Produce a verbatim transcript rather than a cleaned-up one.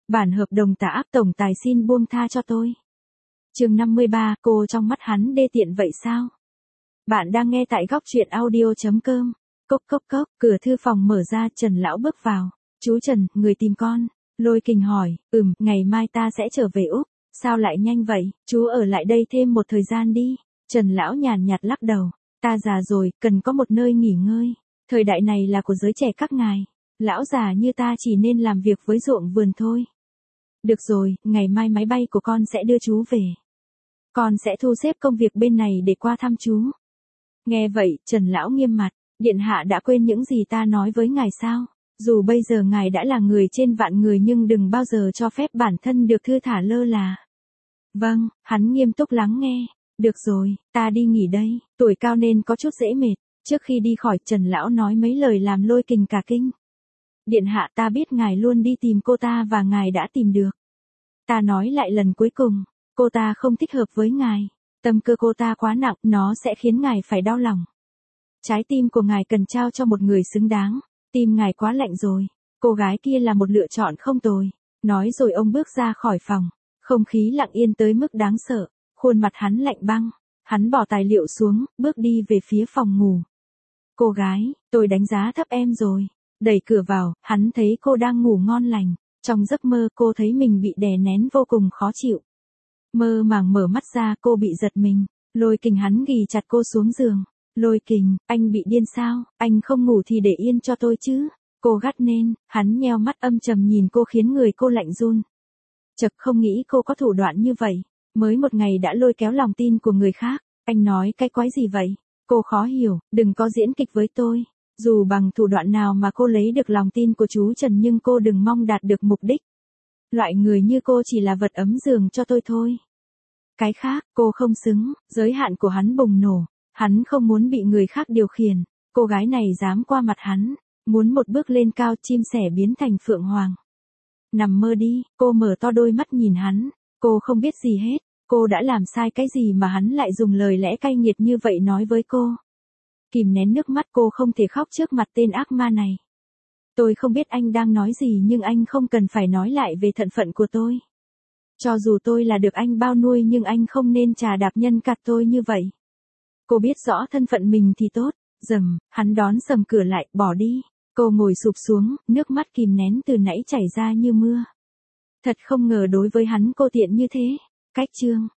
Bản hợp đồng tạ áp tổng tài xin buông tha cho tôi. Chương năm mươi ba, cô trong mắt hắn đê tiện vậy sao? Bạn đang nghe tại góc truyện audio chấm com. Cốc cốc cốc, cửa thư phòng mở ra, Trần lão bước vào. Chú Trần, người tìm con. Lôi Kình hỏi, ừm, ngày mai ta sẽ trở về Úc. Sao lại nhanh vậy, chú ở lại đây thêm một thời gian đi. Trần lão nhàn nhạt lắc đầu. Ta già rồi, cần có một nơi nghỉ ngơi. Thời đại này là của giới trẻ các ngài. Lão già như ta chỉ nên làm việc với ruộng vườn thôi. Được rồi, ngày mai máy bay của con sẽ đưa chú về. Con sẽ thu xếp công việc bên này để qua thăm chú. Nghe vậy, Trần lão nghiêm mặt. Điện hạ đã quên những gì ta nói với ngài sao? Dù bây giờ ngài đã là người trên vạn người nhưng đừng bao giờ cho phép bản thân được thư thả lơ là. Vâng, hắn nghiêm túc lắng nghe. Được rồi, ta đi nghỉ đây, tuổi cao nên có chút dễ mệt. Trước khi đi khỏi, Trần lão nói mấy lời làm Lôi Kình cả kinh. Điện hạ, ta biết ngài luôn đi tìm cô ta và ngài đã tìm được. Ta nói lại lần cuối cùng, cô ta không thích hợp với ngài. Tâm cơ cô ta quá nặng, nó sẽ khiến ngài phải đau lòng. Trái tim của ngài cần trao cho một người xứng đáng. Tim ngài quá lạnh rồi. Cô gái kia là một lựa chọn không tồi. Nói rồi ông bước ra khỏi phòng. Không khí lặng yên tới mức đáng sợ. Khuôn mặt hắn lạnh băng. Hắn bỏ tài liệu xuống, bước đi về phía phòng ngủ. Cô gái, tôi đánh giá thấp em rồi. Đẩy cửa vào, hắn thấy cô đang ngủ ngon lành. Trong giấc mơ cô thấy mình bị đè nén vô cùng khó chịu. Mơ màng mở mắt ra, cô bị giật mình. Lôi Kình hắn ghì chặt cô xuống giường. Lôi Kình, anh bị điên sao? Anh không ngủ thì để yên cho tôi chứ. Cô gắt lên, hắn nheo mắt âm trầm nhìn cô khiến người cô lạnh run. Chật, không nghĩ cô có thủ đoạn như vậy. Mới một ngày đã lôi kéo lòng tin của người khác. Anh nói cái quái gì vậy? Cô khó hiểu, đừng có diễn kịch với tôi. Dù bằng thủ đoạn nào mà cô lấy được lòng tin của chú Trần nhưng cô đừng mong đạt được mục đích. Loại người như cô chỉ là vật ấm giường cho tôi thôi. Cái khác, cô không xứng. Giới hạn của hắn bùng nổ. Hắn không muốn bị người khác điều khiển. Cô gái này dám qua mặt hắn. Muốn một bước lên cao, chim sẻ biến thành phượng hoàng. Nằm mơ đi, cô mở to đôi mắt nhìn hắn. Cô không biết gì hết. Cô đã làm sai cái gì mà hắn lại dùng lời lẽ cay nghiệt như vậy nói với cô. Kìm nén nước mắt, cô không thể khóc trước mặt tên ác ma này. Tôi không biết anh đang nói gì nhưng anh không cần phải nói lại về thân phận của tôi. Cho dù tôi là được anh bao nuôi nhưng anh không nên trà đạp nhân cách tôi như vậy. Cô biết rõ thân phận mình thì tốt. Dầm, hắn đón sầm cửa lại, bỏ đi. Cô ngồi sụp xuống, nước mắt kìm nén từ nãy chảy ra như mưa. Thật không ngờ đối với hắn cô tiện như thế. Cách chương